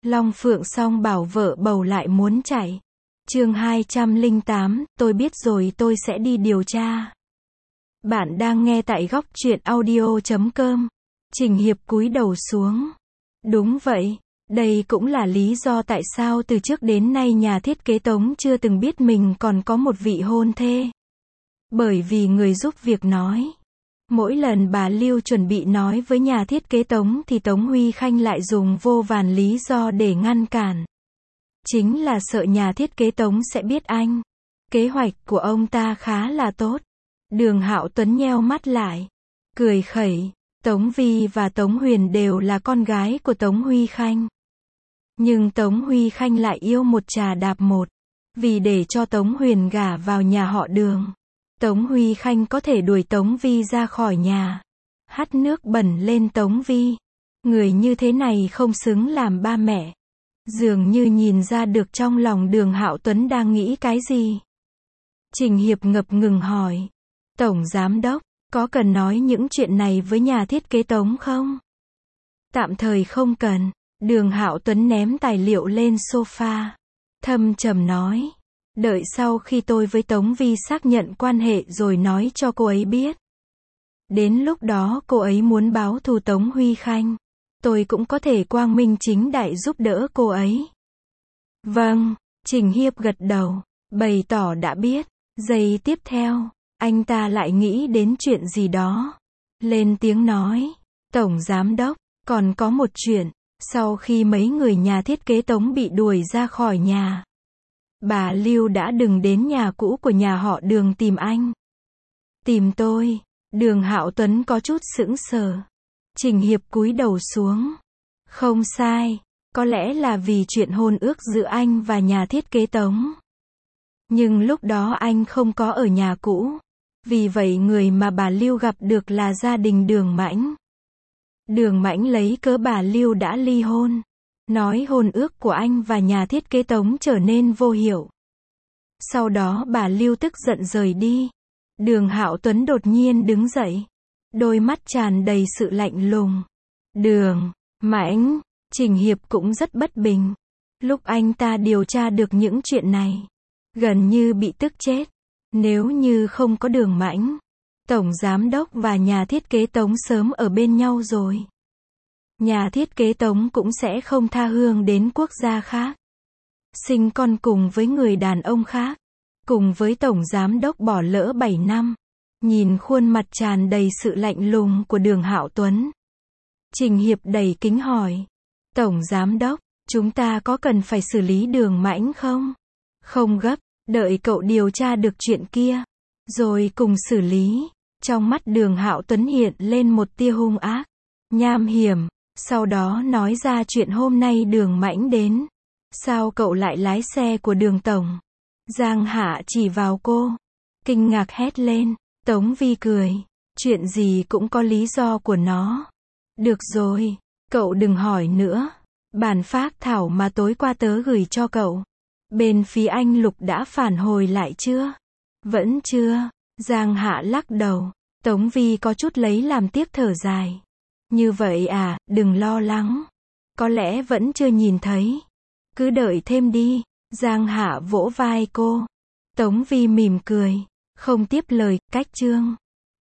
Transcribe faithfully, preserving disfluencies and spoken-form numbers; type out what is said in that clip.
Long Phượng Song bảo vợ bầu lại muốn chạy. Chương hai trăm lẻ tám, tôi biết rồi, tôi sẽ đi điều tra. Bạn đang nghe tại góc truyện audio chấm com. Trình Hiệp cúi đầu xuống. Đúng vậy, đây cũng là lý do tại sao từ trước đến nay nhà thiết kế Tống chưa từng biết mình còn có một vị hôn thê. Bởi vì người giúp việc nói. Mỗi lần bà Lưu chuẩn bị nói với nhà thiết kế Tống thì Tống Huy Khanh lại dùng vô vàn lý do để ngăn cản. Chính là sợ nhà thiết kế Tống sẽ biết anh. Kế hoạch của ông ta khá là tốt. Đường Hạo Tuấn nheo mắt lại, cười khẩy. Tống Vi và Tống Huyền đều là con gái của Tống Huy Khanh. Nhưng Tống Huy Khanh lại yêu một trà đạp một. Vì để cho Tống Huyền gả vào nhà họ Đường, Tống Huy Khanh có thể đuổi Tống Vi ra khỏi nhà. Hắt nước bẩn lên Tống Vi. Người như thế này không xứng làm ba mẹ. Dường như nhìn ra được trong lòng Đường Hạo Tuấn đang nghĩ cái gì. Trình Hiệp ngập ngừng hỏi. Tổng Giám Đốc, có cần nói những chuyện này với nhà thiết kế Tống không? Tạm thời không cần. Đường Hạo Tuấn ném tài liệu lên sofa. Thâm trầm nói. Đợi sau khi tôi với Tống Vi xác nhận quan hệ rồi nói cho cô ấy biết. Đến lúc đó cô ấy muốn báo thù Tống Huy Khanh, tôi cũng có thể quang minh chính đại giúp đỡ cô ấy. Vâng, Trình Hiệp gật đầu, bày tỏ đã biết. Giây tiếp theo, anh ta lại nghĩ đến chuyện gì đó. Lên tiếng nói, Tổng Giám Đốc, còn có một chuyện. Sau khi mấy người nhà thiết kế Tống bị đuổi ra khỏi nhà, bà Lưu đã đừng đến nhà cũ của nhà họ Đường tìm anh. Tìm tôi. Đường Hạo Tuấn có chút sững sờ. Trình Hiệp cúi đầu xuống. Không sai, có lẽ là vì chuyện hôn ước giữa anh và nhà thiết kế Tống. Nhưng lúc đó anh không có ở nhà cũ. Vì vậy người mà bà Lưu gặp được là gia đình Đường Mãnh. Đường Mãnh lấy cớ bà Lưu đã ly hôn, nói hôn ước của anh và nhà thiết kế Tống trở nên vô hiệu. Sau đó bà Lưu tức giận rời đi. Đường Hạo Tuấn đột nhiên đứng dậy, đôi mắt tràn đầy sự lạnh lùng. Đường Mãnh, Trình Hiệp cũng rất bất bình. Lúc anh ta điều tra được những chuyện này, gần như bị tức chết. Nếu như không có Đường Mãnh, Tổng Giám Đốc và nhà thiết kế Tống sớm ở bên nhau rồi. Nhà thiết kế Tống cũng sẽ không tha hương đến quốc gia khác, sinh con cùng với người đàn ông khác. Cùng với Tổng Giám Đốc bỏ lỡ bảy năm. Nhìn khuôn mặt tràn đầy sự lạnh lùng của Đường Hạo Tuấn, Trình Hiệp đầy kính hỏi. Tổng Giám Đốc, chúng ta có cần phải xử lý Đường Mãnh không? Không gấp, đợi cậu điều tra được chuyện kia, rồi cùng xử lý. Trong mắt Đường Hạo Tuấn hiện lên một tia hung ác, nham hiểm. Sau đó nói ra chuyện hôm nay Đường Mãnh đến. Sao cậu lại lái xe của Đường Tổng? Giang Hạ chỉ vào cô, kinh ngạc hét lên. Tống Vi cười. Chuyện gì cũng có lý do của nó. Được rồi, cậu đừng hỏi nữa. Bản phác thảo mà tối qua tớ gửi cho cậu, bên phía anh Lục đã phản hồi lại chưa? Vẫn chưa. Giang Hạ lắc đầu. Tống Vi có chút lấy làm tiếc thở dài. Như vậy à, đừng lo lắng. Có lẽ vẫn chưa nhìn thấy. Cứ đợi thêm đi. Giang Hạ vỗ vai cô. Tống Vi mỉm cười, không tiếp lời. Cách chương